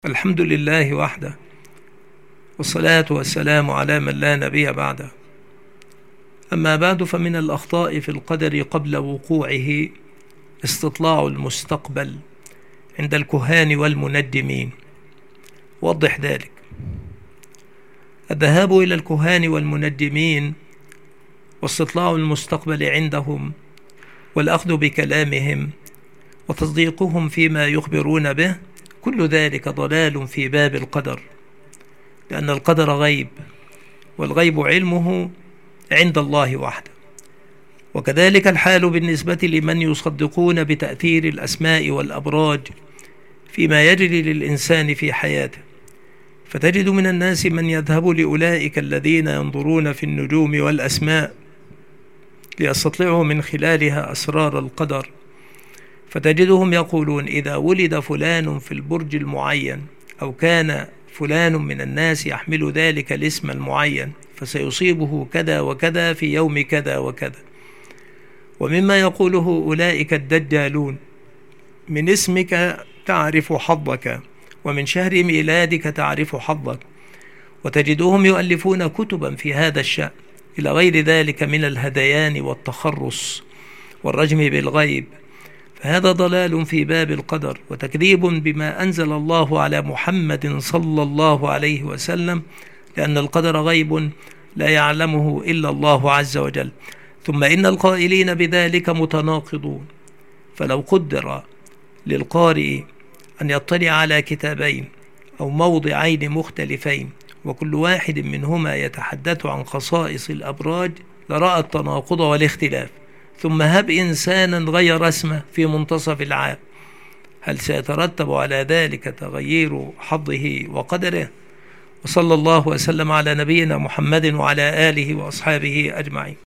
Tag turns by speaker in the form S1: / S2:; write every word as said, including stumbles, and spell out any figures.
S1: الحمد لله وحده، والصلاة والسلام على من لا نبي بعده. أما بعد، فمن الأخطاء في القدر قبل وقوعه استطلاع المستقبل عند الكهان والمندمين. وضح ذلك. الذهاب إلى الكهان والمندمين واستطلاع المستقبل عندهم والأخذ بكلامهم وتصديقهم فيما يخبرون به، كل ذلك ضلال في باب القدر، لأن القدر غيب، والغيب علمه عند الله وحده. وكذلك الحال بالنسبة لمن يصدقون بتأثير الأسماء والأبراج فيما يجري للإنسان في حياته. فتجد من الناس من يذهب لأولئك الذين ينظرون في النجوم والأسماء ليستطلعوا من خلالها أسرار القدر، فتجدهم يقولون: إذا ولد فلان في البرج المعين، أو كان فلان من الناس يحمل ذلك الاسم المعين، فسيصيبه كذا وكذا في يوم كذا وكذا. ومما يقوله أولئك الدجالون: من اسمك تعرف حظك، ومن شهر ميلادك تعرف حظك. وتجدهم يؤلفون كتبا في هذا الشأن إلى غير ذلك من الهذيان والتخرص والرجم بالغيب. فهذا ضلال في باب القدر، وتكذيب بما أنزل الله على محمد صلى الله عليه وسلم، لأن القدر غيب لا يعلمه إلا الله عز وجل. ثم إن القائلين بذلك متناقضون. فلو قدر للقارئ أن يطلع على كتابين أو موضعين مختلفين، وكل واحد منهما يتحدث عن خصائص الأبراج، لرأى التناقض والاختلاف. ثم هب إنسانا غير اسمه في منتصف العام، هل سيترتب على ذلك تغيير حظه وقدره؟ وصلى الله وسلم على نبينا محمد وعلى آله وأصحابه أجمعين.